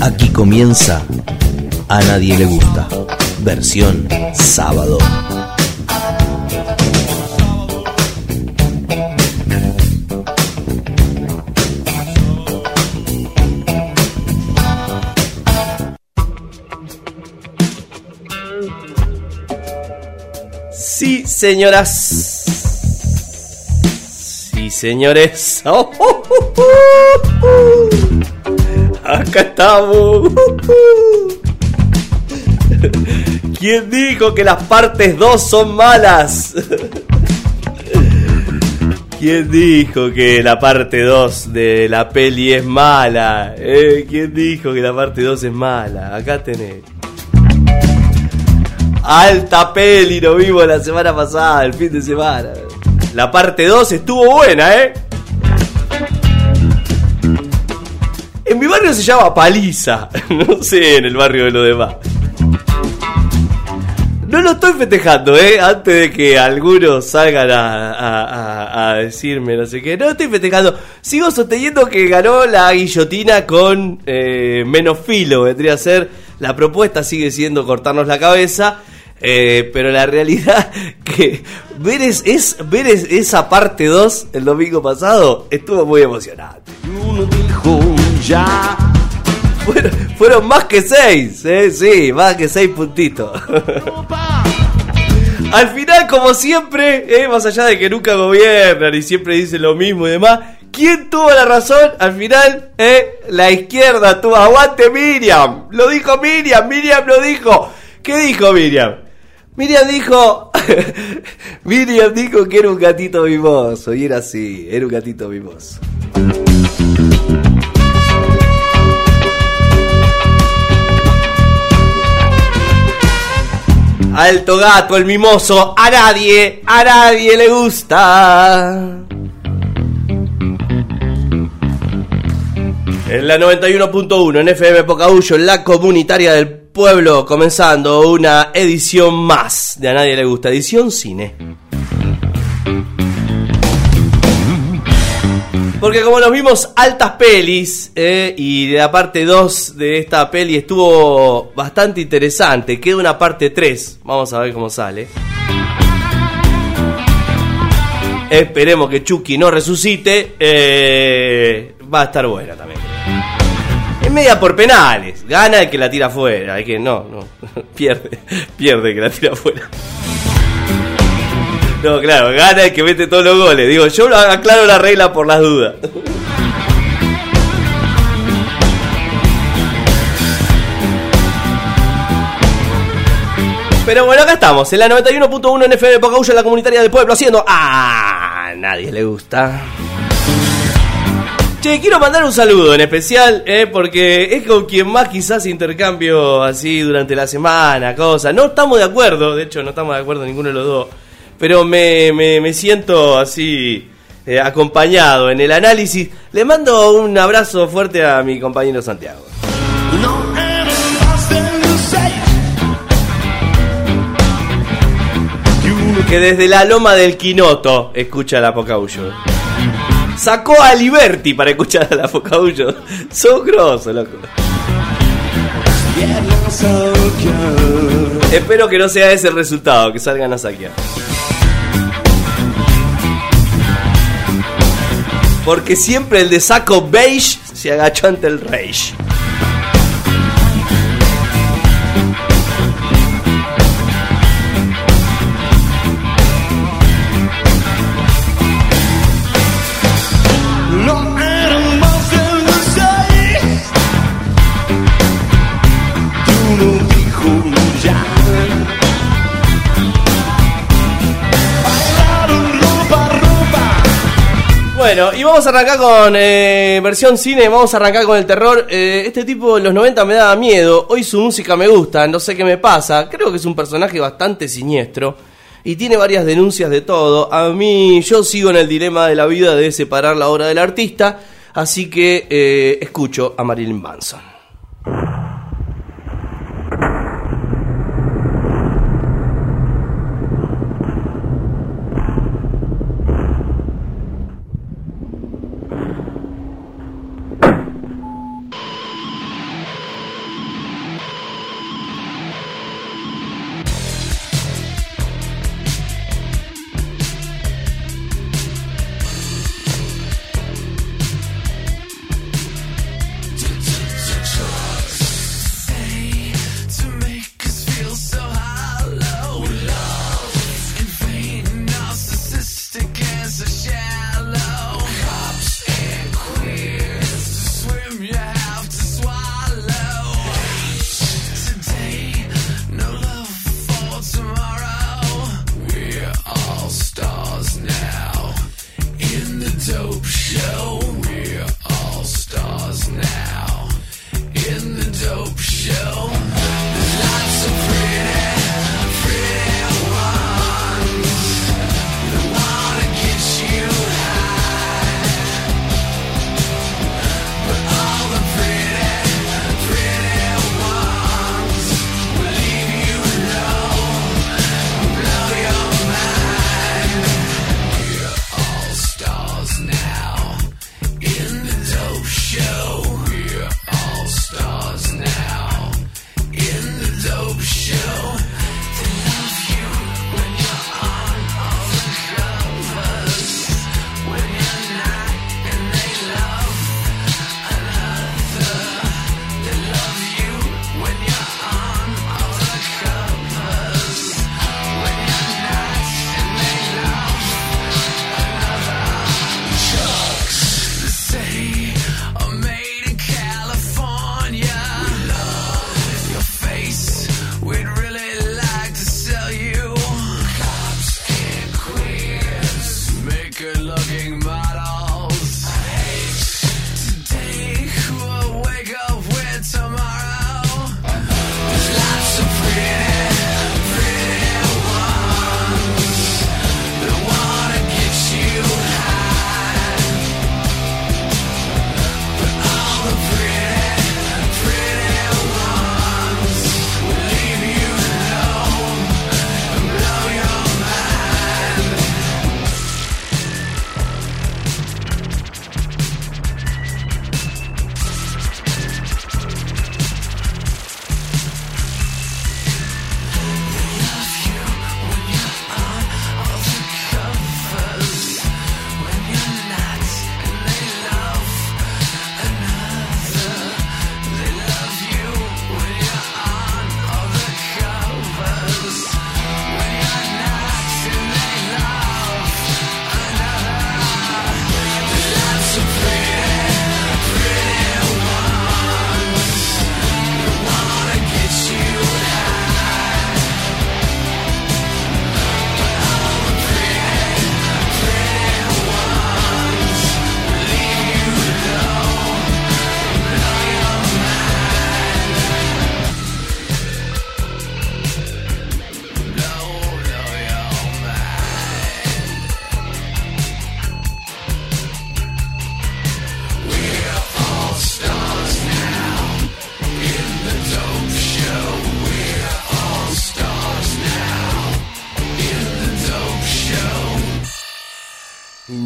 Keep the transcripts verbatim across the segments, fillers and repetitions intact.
Aquí comienza A Nadie Le Gusta, versión sábado. Sí, señoras. Sí, señores. Oh, oh, oh, oh, oh. Acá estamos. ¿Quién dijo que las partes dos son malas? ¿Quién dijo que la parte dos de la peli es mala? ¿Eh? ¿Quién dijo que la parte dos es mala? Acá tenés. Alta peli, lo vimos la semana pasada, el fin de semana. La parte dos estuvo buena, ¿eh? En mi barrio se llama Paliza. No sé en el barrio de los demás. No lo estoy festejando, ¿eh? Antes de que algunos salgan a, a, a, a decirme no sé qué. No lo estoy festejando. Sigo sosteniendo que ganó la guillotina con eh, menos filo. Vendría a ser. La propuesta sigue siendo cortarnos la cabeza. Eh, pero la realidad que ver, es, es, ver es, esa parte dos el domingo pasado estuvo muy emocionante. Uno dijo ya. Fueron, fueron más que seis, eh, sí, más que seis puntitos. Al final, como siempre, eh, más allá de que nunca gobiernan y siempre dicen lo mismo y demás, ¿quién tuvo la razón? Al final, eh, la izquierda tuvo. Aguante Miriam, lo dijo Miriam, Miriam lo dijo. ¿Qué dijo Miriam? Miriam dijo, Miriam dijo que era un gatito mimoso, y era así, era un gatito mimoso. Alto gato, el mimoso, a nadie, a nadie le gusta. En la noventa y uno punto uno, en F M Pocahuyo, en la comunitaria del pueblo, comenzando una edición más de A Nadie Le Gusta, edición cine. Porque como nos vimos altas pelis, eh, y la parte dos de esta peli estuvo bastante interesante, queda una parte tres, vamos a ver cómo sale. Esperemos que Chucky no resucite, eh, va a estar buena también. Es media por penales, gana el que la tira afuera, hay que no, no, pierde, pierde el que la tira afuera. No, claro, gana el que mete todos los goles. Digo, yo aclaro la regla por las dudas. Pero bueno, acá estamos, en la noventa y uno punto uno en F M Pocahuyo, en la comunitaria del pueblo, haciendo a nadie le gusta. Che, quiero mandar un saludo en especial, eh, porque es con quien más quizás intercambio así durante la semana, cosas. No estamos de acuerdo, de hecho no estamos de acuerdo ninguno de los dos. Pero me, me, me siento así eh, acompañado en el análisis. Le mando un abrazo fuerte a mi compañero Santiago. Que desde la loma del Quinoto escucha la Pocahuyo. Sacó a Liberty para escuchar a la Pocahuyo. Son grosos, loco. Espero que no sea ese el resultado, que salgan a saquear. Porque siempre el de saco beige se agachó ante el rage. Bueno, y vamos a arrancar con eh, versión cine, vamos a arrancar con el terror. Eh, este tipo en los noventa me daba miedo, hoy su música me gusta, no sé qué me pasa. Creo que es un personaje bastante siniestro y tiene varias denuncias de todo. A mí, yo sigo en el dilema de la vida de separar la obra del artista, así que eh, escucho a Marilyn Manson.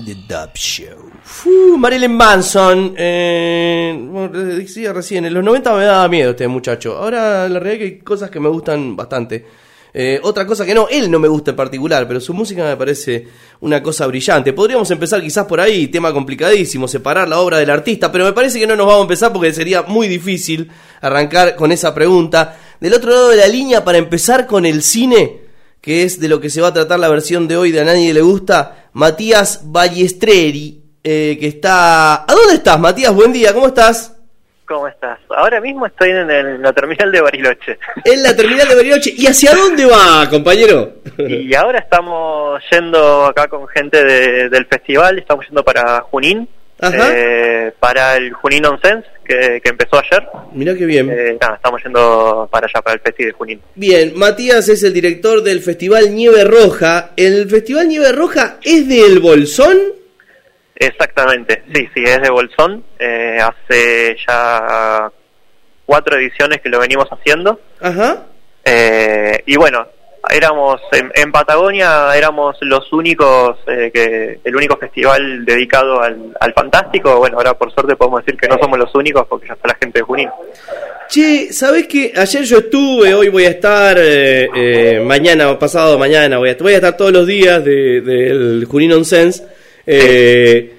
The Dub Show. Uh, Marilyn Manson. Eh, bueno, decía recién, en los noventa me daba miedo este muchacho. Ahora la realidad es que hay cosas que me gustan bastante. Eh, otra cosa que no, él no me gusta en particular, pero su música me parece una cosa brillante. Podríamos empezar quizás por ahí, tema complicadísimo, separar la obra del artista, pero me parece que no nos vamos a empezar porque sería muy difícil arrancar con esa pregunta. Del otro lado de la línea, para empezar con el cine, que es de lo que se va a tratar la versión de hoy de A Nadie Le Gusta, Matías Ballestreri, eh, que está... ¿A dónde estás, Matías? Buen día, ¿cómo estás? ¿Cómo estás? Ahora mismo estoy en, el, en la terminal de Bariloche. En la terminal de Bariloche. ¿Y hacia dónde va, compañero? Y ahora estamos yendo acá con gente de, del festival, estamos yendo para Junín, eh, para el Junín Nonsense, que, que empezó ayer. Mirá qué bien. Eh, nada, estamos yendo para allá, para el festival de Junín. Bien, Matías es el director del Festival Nieve Roja. ¿El Festival Nieve Roja es del Bolsón? Exactamente, sí, sí, es de Bolsón. Eh, hace ya cuatro ediciones que lo venimos haciendo. Ajá. Eh, y bueno, éramos en, en Patagonia éramos los únicos, eh, que el único festival dedicado al, al fantástico. Bueno, ahora por suerte podemos decir que no somos los únicos porque ya está la gente de Junín. Che, ¿sabés qué? Ayer yo estuve, hoy voy a estar, eh, eh, mañana, pasado mañana, voy a, voy a estar todos los días de, del Junín Nonsense. Eh,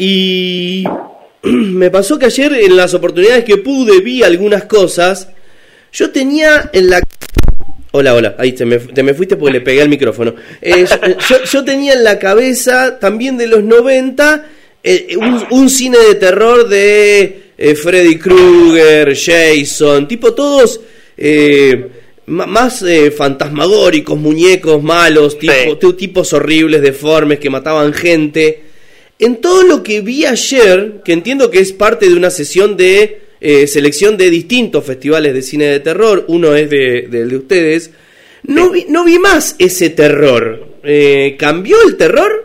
y me pasó que ayer en las oportunidades que pude vi algunas cosas. Yo tenía en la... Hola, hola, ahí te me, te me fuiste porque le pegué al micrófono. Eh, yo, yo, yo tenía en la cabeza también de los noventa eh, un, un cine de terror de eh, Freddy Krueger, Jason, tipo todos... Eh, más eh, fantasmagóricos, muñecos malos, tipo, sí. tipos horribles, deformes, que mataban gente. En todo lo que vi ayer, que entiendo que es parte de una sesión de eh, selección de distintos festivales de cine de terror, uno es de, de, de ustedes, no vi, no vi más ese terror. Eh, ¿Cambió el terror?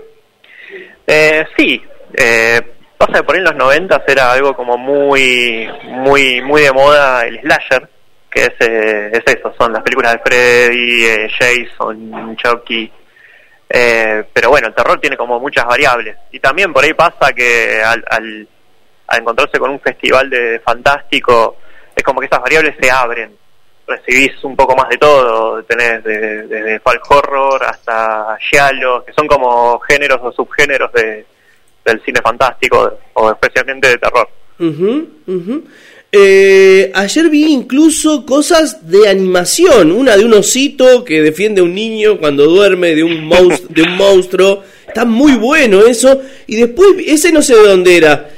Eh, sí, eh, pasa que por ahí en los noventas era algo como muy, muy, muy de moda el slasher. Que es, eh, es eso, son las películas de Freddy, eh, Jason, Chucky, eh, pero bueno, el terror tiene como muchas variables, y también por ahí pasa que al, al, al encontrarse con un festival de fantástico, es como que esas variables se abren, recibís un poco más de todo, tenés desde de, de folk horror hasta giallo, que son como géneros o subgéneros de, del cine fantástico, o especialmente de terror. Uh-huh, uh-huh. Eh, ayer vi incluso cosas de animación, una de un osito que defiende a un niño cuando duerme de un monstruo, de un monstruo. Está muy bueno eso. Y después, ese no sé de dónde era.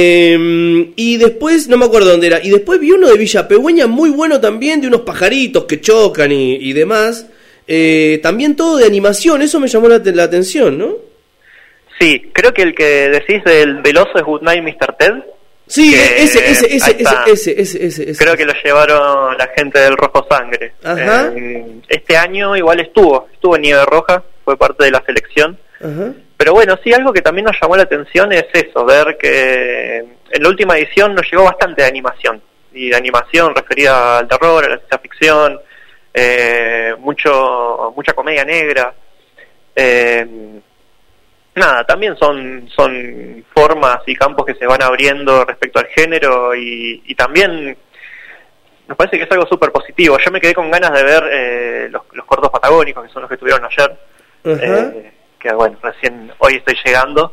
Eh, y después, no me acuerdo dónde era. Y después vi uno de Villa Pegüeña muy bueno también, de unos pajaritos que chocan y, y demás. Eh, también todo de animación, eso me llamó la, la atención, ¿no? Sí, creo que el que decís del, del oso es Goodnight mister Ted. Sí, ese, ese, ese, ese, ese, ese, ese, ese. Creo que lo llevaron la gente del Rojo Sangre. Ajá. Eh, este año igual estuvo, estuvo en Nieve Roja, fue parte de la selección. Ajá. Pero bueno, sí, algo que también nos llamó la atención es eso, ver que en la última edición nos llegó bastante de animación. Y de animación referida al terror, a la ciencia ficción, eh, mucho, mucha comedia negra. Eh, Nada, también son son formas y campos que se van abriendo respecto al género y, y también nos parece que es algo súper positivo. Yo me quedé con ganas de ver eh, los, los cortos patagónicos, que son los que estuvieron ayer, eh, que bueno, recién hoy estoy llegando,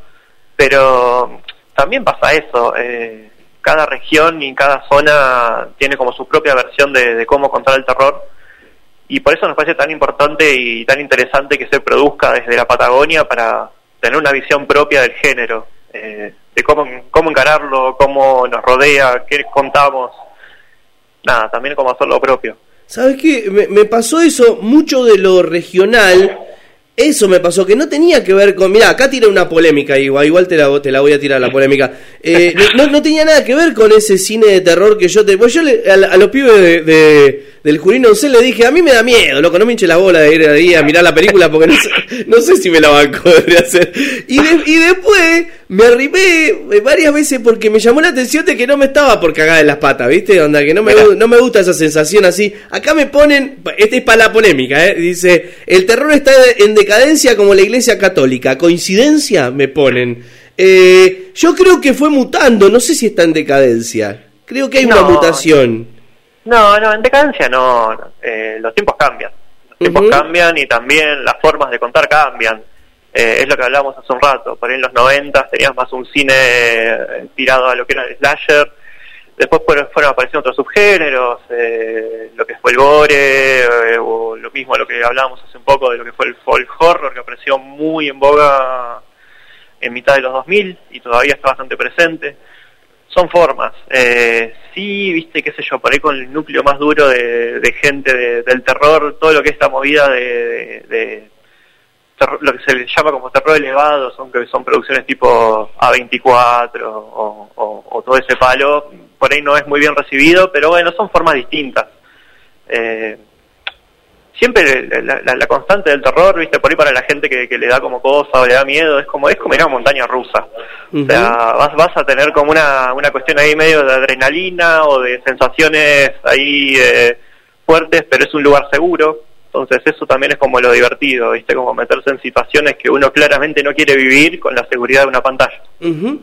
pero también pasa eso, eh, cada región y cada zona tiene como su propia versión de, de cómo contar el terror, y por eso nos parece tan importante y tan interesante que se produzca desde la Patagonia para tener una visión propia del género, eh, de cómo, cómo encararlo, cómo nos rodea, qué contamos, nada, también cómo hacer lo propio. ¿Sabes qué? Me, me pasó eso, mucho de lo regional, eso me pasó, que no tenía que ver con... Mirá, acá tira una polémica, igual, igual te, la, te la voy a tirar la polémica. Eh, no, no tenía nada que ver con ese cine de terror que yo te... Pues yo le, a, a los pibes de, de, del Junín Oncel, le dije, a mí me da miedo, loco, no me hinche la bola de ir ahí a mirar la película porque no sé, no sé si me la banco, debería hacer. Y, de, y después me arrimé varias veces porque me llamó la atención de que no me estaba por cagar en las patas, ¿viste? Onda, que no me, no me gusta esa sensación así. Acá me ponen, este es para la polémica, ¿eh? Dice, el terror está en decadencia como la Iglesia Católica. ¿Coincidencia? Me ponen. Eh, yo creo que fue mutando, no sé si está en decadencia. Creo que hay no, una mutación. No, no, en decadencia no. no. Eh, los tiempos cambian. Los tiempos uh-huh. cambian y también las formas de contar cambian. Eh, es lo que hablábamos hace un rato. Por ahí en los noventas tenías más un cine eh, tirado a lo que era el slasher. Después fueron, fueron apareciendo otros subgéneros, eh, lo que fue el gore, eh, o lo mismo lo que hablábamos hace un poco de lo que fue el folk horror, que apareció muy en boga en mitad de los dos mil y todavía está bastante presente. Son formas. Eh, sí, viste, qué sé yo, por ahí con el núcleo más duro de, de gente de, del terror, todo lo que es esta movida de, de, de terror, lo que se le llama como terror elevado, son que son producciones tipo A veinticuatro o, o, o todo ese palo, por ahí no es muy bien recibido, pero bueno, son formas distintas. Eh, siempre la, la, la constante del terror, viste, por ahí para la gente que, que le da como cosa o le da miedo, es como es como ir a una montaña rusa. Uh-huh. O sea, vas, vas a tener como una, una cuestión ahí medio de adrenalina o de sensaciones ahí eh, fuertes, pero es un lugar seguro. Entonces eso también es como lo divertido, viste, como meterse en situaciones que uno claramente no quiere vivir con la seguridad de una pantalla. Uh-huh.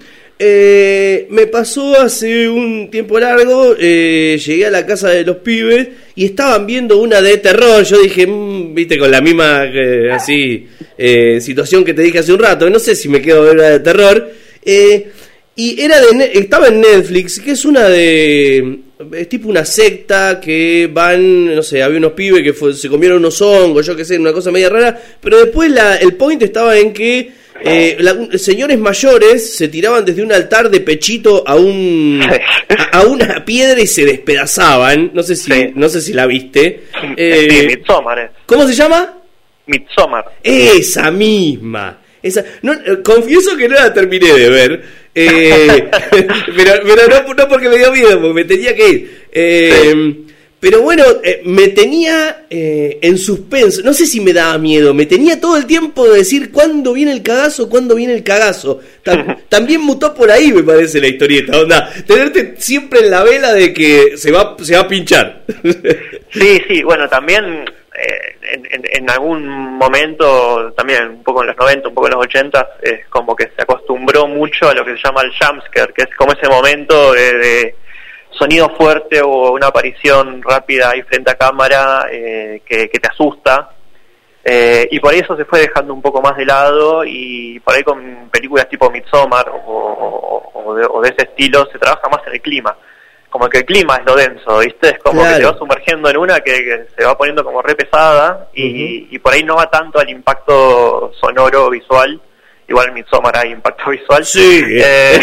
Eh, me pasó hace un tiempo largo, eh, llegué a la casa de los pibes y estaban viendo una de terror. Yo dije, mmm, viste, con la misma eh, así eh, situación que te dije hace un rato, no sé si me quedo a ver una de terror. Eh, y era de estaba en Netflix, que es una de es tipo una secta que van, no sé, había unos pibes que fue, se comieron unos hongos, yo qué sé, una cosa media rara, pero después la, el point estaba en que Eh, la, señores mayores se tiraban desde un altar de pechito a un a, a una piedra y se despedazaban. No sé si sí. no sé si la viste. Eh, sí, Midsommar. Eh. ¿Cómo se llama? Midsommar. Esa misma. Esa. No, confieso que no la terminé de ver. Eh, pero pero no, no porque me dio miedo, porque me tenía que ir. Eh, sí. Pero bueno, eh, me tenía eh, en suspenso. No sé si me daba miedo. Me tenía todo el tiempo de decir cuándo viene el cagazo, cuándo viene el cagazo. Tam- también mutó por ahí, me parece, la historieta. Onda, tenerte siempre en la vela de que se va, se va a pinchar. Sí, sí. Bueno, también eh, en, en, en algún momento, también un poco en los noventa, un poco en los ochenta, es como que se acostumbró mucho a lo que se llama el jumpscare, que es como ese momento de... de sonido fuerte o una aparición rápida ahí frente a cámara eh, que, que te asusta, eh, y por eso se fue dejando un poco más de lado, y por ahí con películas tipo Midsommar o, o, o, de, o de ese estilo se trabaja más en el clima, como que el clima es lo denso, ¿viste? Es como claro. que te vas sumergiendo en una que, que se va poniendo como re pesada y, uh-huh. y por ahí no va tanto al impacto sonoro visual. Igual en Midsommar hay impacto visual. Sí. Eh,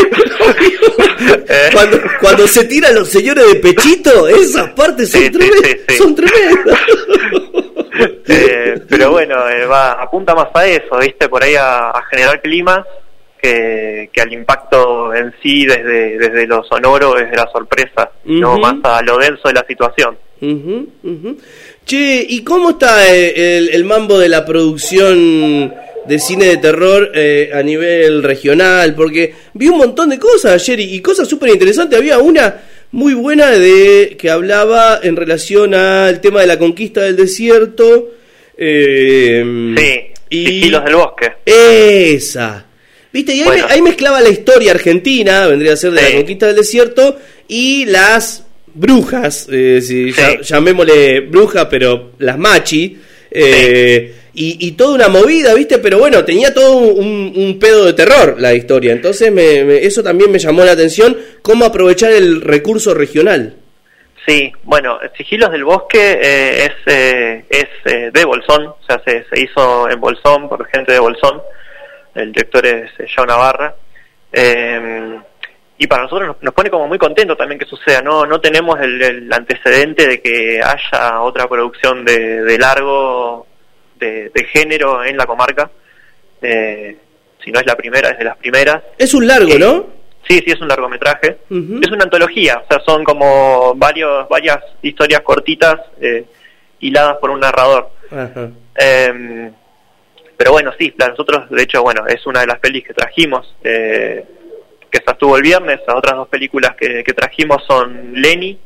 cuando, cuando se tiran los señores de pechito, esas partes son, sí, tremendas, sí, sí, sí. son tremendas. Eh, pero bueno, eh, va, apunta más a eso, ¿viste? Por ahí a, a generar climas que, que al impacto en sí desde, desde lo sonoro, desde la sorpresa, uh-huh. no más a lo denso de la situación. Uh-huh, uh-huh. Che, ¿y cómo está el, el mambo de la producción de cine de terror eh, a nivel regional? Porque vi un montón de cosas ayer y, y cosas súper interesantes. Había una muy buena de que hablaba en relación al tema de la conquista del desierto. Eh, sí, y Sigilos del Bosque. Esa. ¿Viste? Y ahí, bueno. me, ahí mezclaba la historia argentina, vendría a ser de sí. la conquista del desierto, y las brujas, eh, si sí. ya, llamémosle brujas, pero las machi. Eh, sí. Y, y toda una movida, ¿viste? Pero bueno, tenía todo un, un pedo de terror la historia. Entonces me, me, eso también me llamó la atención, cómo aprovechar el recurso regional. Sí, bueno, Sigilos del Bosque eh, es eh, es eh, de Bolsón, o sea, se, se hizo en Bolsón por gente de Bolsón. El director es João Navarra. Eh, y para nosotros nos, nos pone como muy contentos también que suceda. No no tenemos el, el antecedente de que haya otra producción de, de largo... De, de género en la comarca, eh, si no es la primera, es de las primeras. Es un largo, eh, ¿no? Sí, sí, es un largometraje. Uh-huh. Es una antología, o sea, son como varios, varias historias cortitas eh, hiladas por un narrador. Ajá. Eh, pero bueno, sí, para nosotros, de hecho, bueno, es una de las pelis que trajimos, eh, que esa estuvo el viernes. Las otras dos películas que, que trajimos son Lenny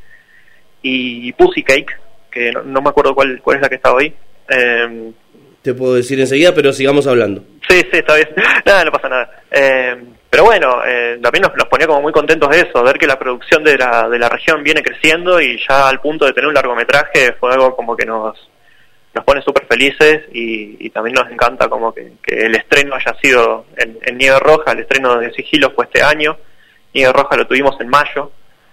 y Pussycake, que no, no me acuerdo cuál, cuál es la que está hoy. Eh, Te puedo decir enseguida, pero sigamos hablando. Sí, sí, está bien. Nada, no pasa nada. Eh, pero bueno, eh, también nos, nos ponía como muy contentos de eso, ver que la producción de la, de la región viene creciendo y ya al punto de tener un largometraje fue algo como que nos, nos pone súper felices y, y también nos encanta como que, que el estreno haya sido en, en Nieve Roja. El estreno de Sigilo fue este año, Nieve Roja lo tuvimos en mayo.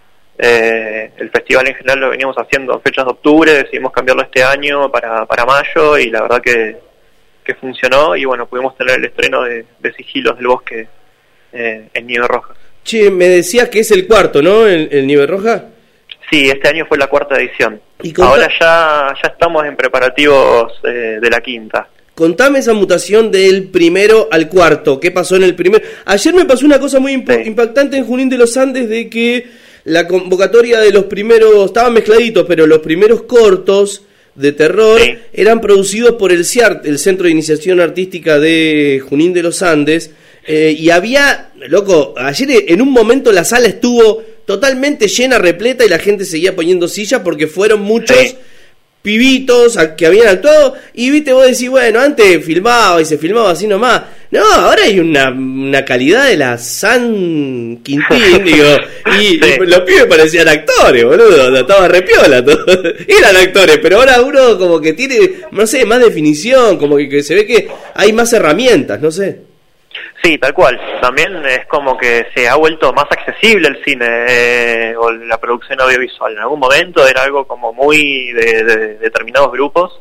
Eh, el festival en general lo veníamos haciendo en fechas de octubre, decidimos cambiarlo este año para, para mayo y la verdad que, que funcionó y bueno, pudimos tener el estreno de, de Sigilos del Bosque eh, en Nieve Roja. Che, me decías que es el cuarto, ¿no? El, el Nieve Roja. Sí, este año fue la cuarta edición. ¿Y conta- Ahora ya, ya estamos en preparativos eh, de la quinta. Contame esa mutación del primero al cuarto. ¿Qué pasó en el primero? Ayer me pasó una cosa muy imp- Sí. impactante en Junín de los Andes, de que la convocatoria de los primeros, estaban mezcladitos, pero los primeros cortos de terror Sí. eran producidos por el C I A R T, el Centro de Iniciación Artística de Junín de los Andes, eh, y había, loco, ayer en un momento la sala estuvo totalmente llena, repleta, y la gente seguía poniendo sillas porque fueron muchos Sí. pibitos a- que habían actuado, y viste, vos decís, bueno, antes filmaba y se filmaba así nomás. No, ahora hay una, una calidad de la San Quintín, digo, y, Sí. y los pibes parecían actores, boludo, estaba repiola todo. Eran actores, pero ahora uno como que tiene, no sé, más definición, como que, que se ve que hay más herramientas, no sé. Sí, tal cual. También es como que se ha vuelto más accesible el cine eh, o la producción audiovisual. En algún momento era algo como muy de, de determinados grupos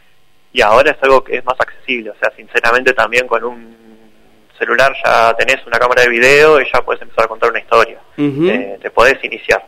y ahora es algo que es más accesible. O sea, sinceramente también con un celular ya tenés una cámara de video y ya puedes empezar a contar una historia. Uh-huh. Eh, te podés iniciar.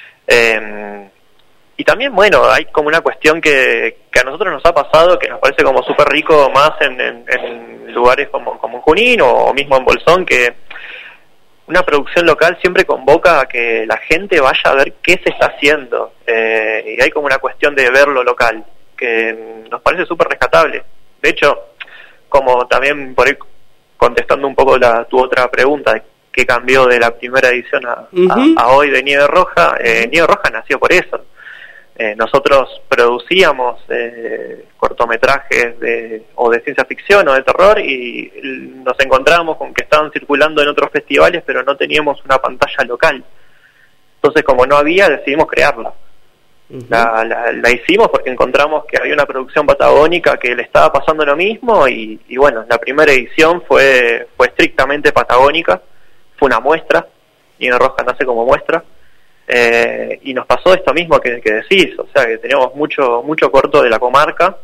Eh, y también, bueno, hay como una cuestión que, que a nosotros nos ha pasado, que nos parece como súper rico más en, en, en lugares como, como en Junín o, o mismo en Bolsón, que una producción local siempre convoca a que la gente vaya a ver qué se está haciendo. Eh, y hay como una cuestión de ver lo local, que nos parece súper rescatable. De hecho, como también por ahí contestando un poco la, tu otra pregunta, que cambió de la primera edición a, Uh-huh. a, a hoy de Nieve Roja, eh, Nieve Roja nació por eso. Eh, nosotros producíamos eh, cortometrajes de, o de ciencia ficción o de terror y nos encontramos con que estaban circulando en otros festivales pero no teníamos una pantalla local. Entonces, como no había, decidimos crearla. Uh-huh. La, la, la hicimos porque encontramos que había una producción patagónica que le estaba pasando lo mismo y, y bueno, la primera edición fue, fue estrictamente patagónica, fue una muestra, Nieve Roja nace como muestra. Eh, y nos pasó esto mismo que, que decís, o sea que teníamos mucho mucho corto de la comarca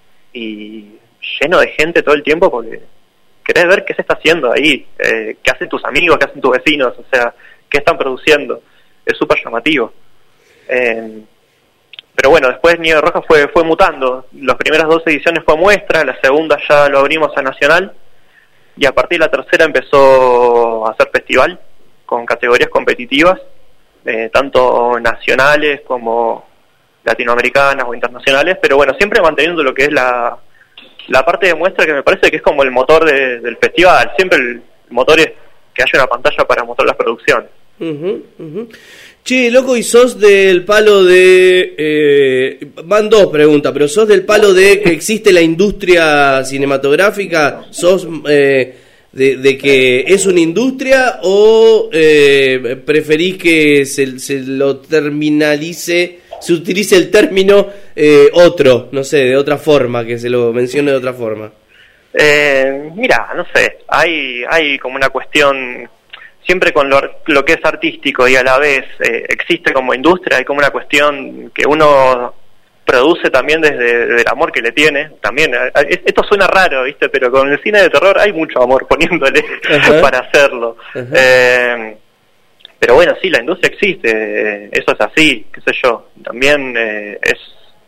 y lleno de gente todo el tiempo porque querés ver qué se está haciendo ahí, eh, qué hacen tus amigos, qué hacen tus vecinos, o sea, qué están produciendo, es súper llamativo. Eh, pero bueno, después Nieve Roja fue fue mutando, las primeras dos ediciones fue muestra, la segunda ya lo abrimos a Nacional y a partir de la tercera empezó a hacer festival con categorías competitivas. Eh, tanto nacionales como latinoamericanas o internacionales, pero bueno, siempre manteniendo lo que es la, la parte de muestra, que me parece que es como el motor de, del festival. Siempre el motor es que haya una pantalla para mostrar las producciones. Uh-huh, uh-huh. Che, loco, ¿y sos del palo de... Eh, van dos preguntas, pero sos del palo de que existe la industria cinematográfica? ¿Sos eh, de, de que es una industria o eh, preferís que se, se lo terminalice, se utilice el término eh, otro, no sé, de otra forma, que se lo mencione de otra forma? Eh, mira, no sé, hay, hay como una cuestión... Siempre con lo, lo que es artístico y a la vez eh, existe como industria, hay como una cuestión que uno produce también desde, desde el amor que le tiene. También, eh, esto suena raro, ¿viste? Pero con el cine de terror hay mucho amor poniéndole uh-huh. para hacerlo. Uh-huh. Eh, pero bueno, sí, la industria existe, eh, eso es así, qué sé yo. También eh, es,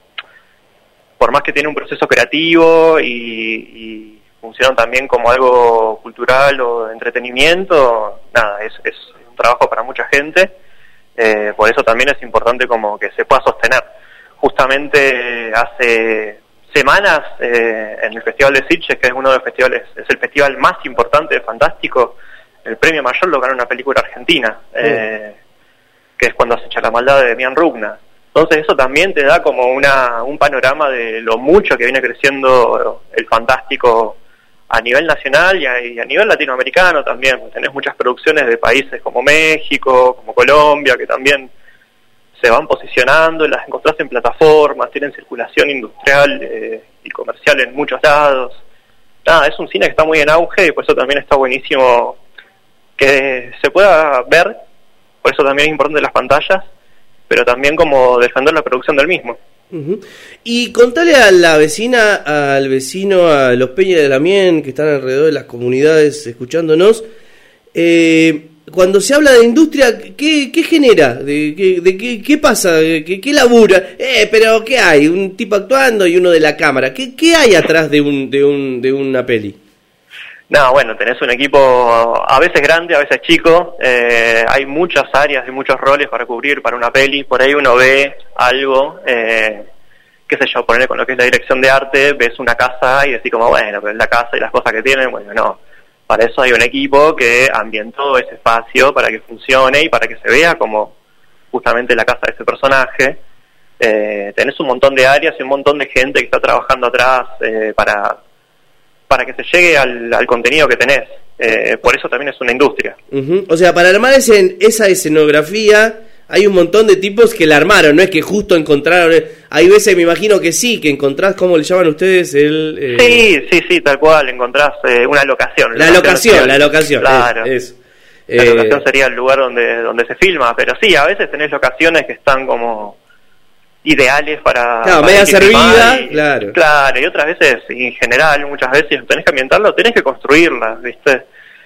por más que tiene un proceso creativo y... y funcionan también como algo cultural o de entretenimiento, nada, es, es un trabajo para mucha gente, eh, por eso también es importante como que se pueda sostener. Justamente hace semanas eh, en el Festival de Sitges, que es uno de los festivales, es el festival más importante de Fantástico, el premio mayor lo ganó una película argentina, eh, que es Cuando acecha la maldad, de Demián Rugna. Entonces eso también te da como una un panorama de lo mucho que viene creciendo el Fantástico a nivel nacional y a, y a nivel latinoamericano también. Tenés muchas producciones de países como México, como Colombia, que también se van posicionando, las encontrás en plataformas, tienen circulación industrial eh, y comercial en muchos lados. Nada, es un cine que está muy en auge y por eso también está buenísimo que se pueda ver, por eso también es importante las pantallas, pero también como defender la producción del mismo. Uh-huh. Y contale a la vecina, al vecino, a los Peña de Lamien, que están alrededor de las comunidades escuchándonos, eh, cuando se habla de industria, ¿qué, qué genera? ¿De, qué, de qué, qué pasa? ¿Qué, qué labura? Eh, pero ¿qué hay? Un tipo actuando y uno de la cámara. ¿Qué, qué hay atrás de un de un de una peli? No, bueno, tenés un equipo a veces grande, a veces chico, eh, hay muchas áreas y muchos roles para cubrir para una peli, por ahí uno ve algo, eh, qué sé yo, ponerle con lo que es la dirección de arte, ves una casa y decís como, bueno, pero es la casa y las cosas que tienen, bueno, no, para eso hay un equipo que ambientó ese espacio para que funcione y para que se vea como justamente la casa de ese personaje. Eh, tenés un montón de áreas y un montón de gente que está trabajando atrás eh, para... para que se llegue al, al contenido que tenés. Eh, por eso también es una industria. Uh-huh. O sea, para armar ese, esa escenografía hay un montón de tipos que la armaron, no es que justo encontraron... Hay veces, me imagino que sí, que encontrás, ¿cómo le llaman ustedes? El, eh... Sí, sí, sí, tal cual, encontrás eh, una locación. La locación, la locación. Claro. Es, es, la eh... locación sería el lugar donde, donde se filma, pero sí, a veces tenés locaciones que están como... ideales para... Claro, para media servida, y, claro. Claro, y otras veces, en general, muchas veces tenés que ambientarlo, tenés que construirlas, ¿viste?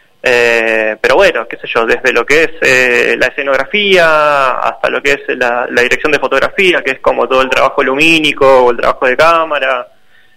Eh, pero bueno, qué sé yo, desde lo que es eh, la escenografía hasta lo que es la, la dirección de fotografía, que es como todo el trabajo lumínico o el trabajo de cámara,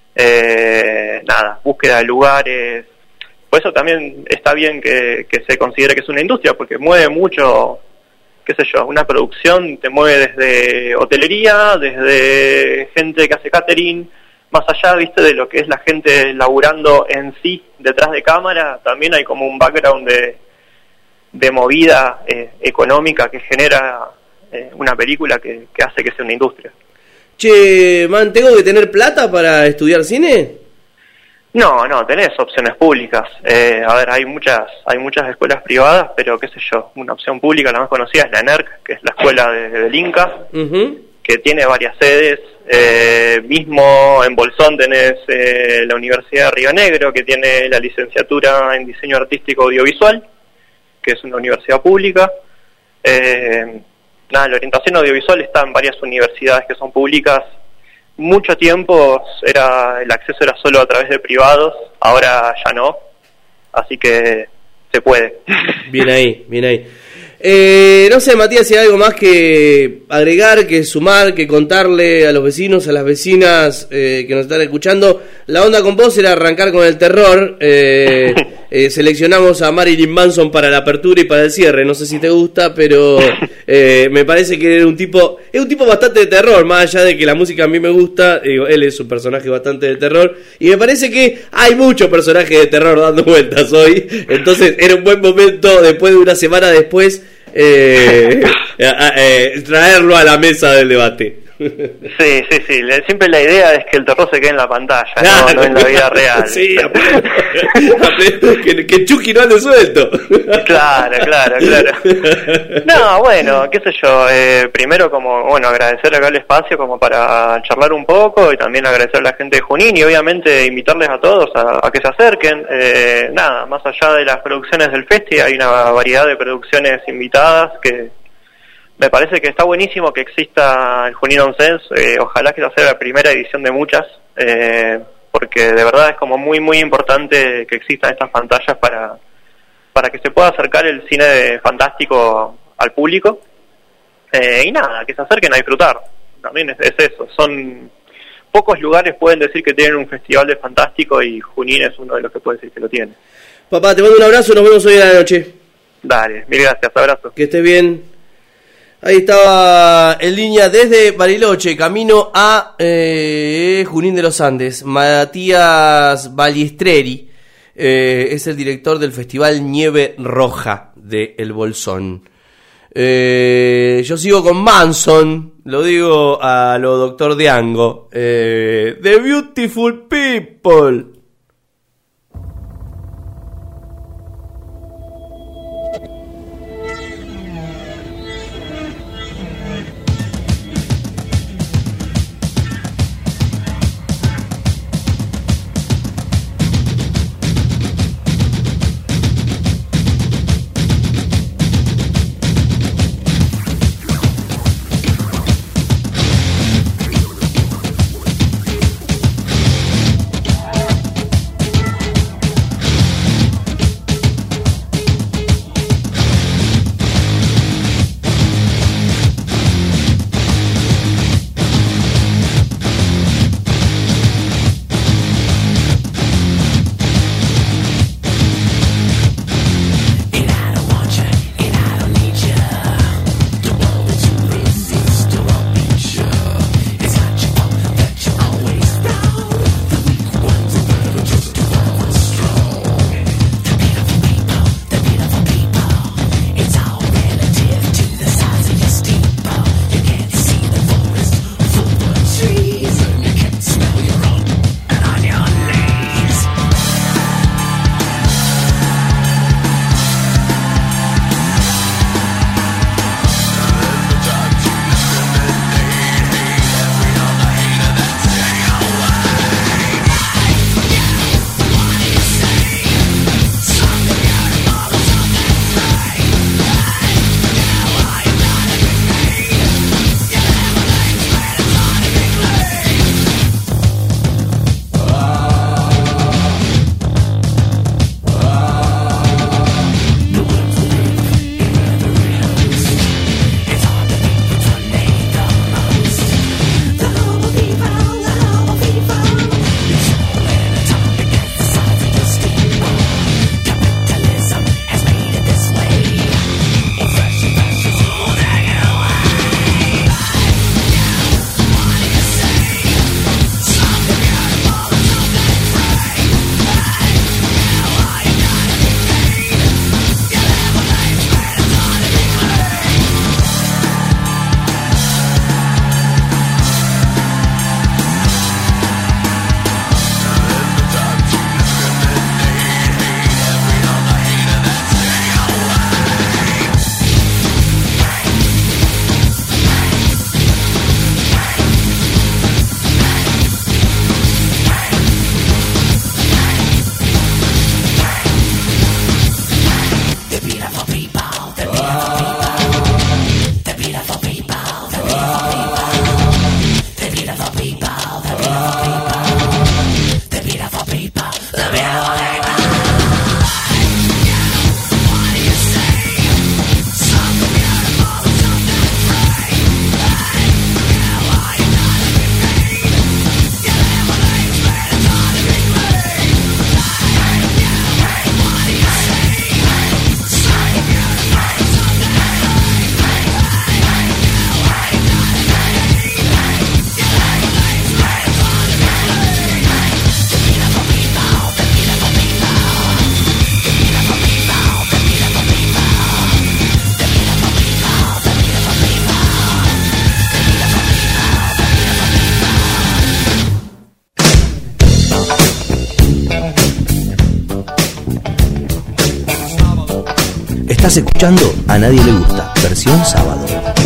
eh, nada, búsqueda de lugares. Por eso también está bien que, que se considere que es una industria, porque mueve mucho... qué sé yo, una producción te mueve desde hotelería, desde gente que hace catering, más allá, viste, de lo que es la gente laburando en sí, detrás de cámara, también hay como un background de, de movida eh, económica que genera eh, una película que, que hace que sea una industria. Che, man, ¿tengo que tener plata para estudiar cine? No, no, tenés opciones públicas. Eh, a ver, hay muchas hay muchas escuelas privadas, pero qué sé yo, una opción pública, la más conocida es la NERC, que es la escuela de, del Inca, uh-huh. que tiene varias sedes. Eh, mismo en Bolsón tenés eh, la Universidad de Río Negro, que tiene la licenciatura en Diseño Artístico Audiovisual, que es una universidad pública. Eh, nada, la orientación audiovisual está en varias universidades que son públicas. Mucho tiempo era el acceso era solo a través de privados, ahora ya no, así que se puede. Bien ahí, bien ahí. Eh, no sé, Matías, si hay algo más que agregar, que sumar, que contarle a los vecinos, a las vecinas eh, que nos están escuchando. La onda con vos era arrancar con el terror. Eh, eh, seleccionamos a Marilyn Manson para la apertura y para el cierre. No sé si te gusta, pero eh, me parece que era un tipo, es un tipo bastante de terror, más allá de que la música a mí me gusta. Digo, él es un personaje bastante de terror y me parece que hay muchos personajes de terror dando vueltas hoy. Entonces era un buen momento, después de una semana después, Eh, eh, eh, traerlo a la mesa del debate. Sí, sí, sí. Siempre la idea es que el terror se quede en la pantalla, no, no en la vida real. Sí, que, que Chucky no ande suelto. Claro, claro, claro. No, bueno, qué sé yo. Eh, primero, como, bueno, agradecer acá el espacio como para charlar un poco y también agradecer a la gente de Junín y obviamente invitarles a todos a, a que se acerquen. Eh, nada, más allá de las producciones del Festi, hay una variedad de producciones invitadas que me parece que está buenísimo que exista el Junín On Sense. Eh, ojalá que esa sea la primera edición de muchas, eh, porque de verdad es como muy muy importante que existan estas pantallas para para que se pueda acercar el cine fantástico al público. Eh, y nada, que se acerquen a disfrutar. También es, es eso. Son pocos lugares pueden decir que tienen un festival de fantástico y Junín es uno de los que puede decir que lo tiene. Papá, te mando un abrazo, nos vemos hoy a la noche. Dale, mil gracias, abrazo. Que estés bien. Ahí estaba en línea desde Bariloche, camino a eh, Junín de los Andes, Matías Balistreri, eh, es el director del Festival Nieve Roja de El Bolsón. Eh, yo sigo con Manson, lo digo a lo doctor Diango, eh, The Beautiful People. Estás escuchando A Nadie Le Gusta, versión sábado.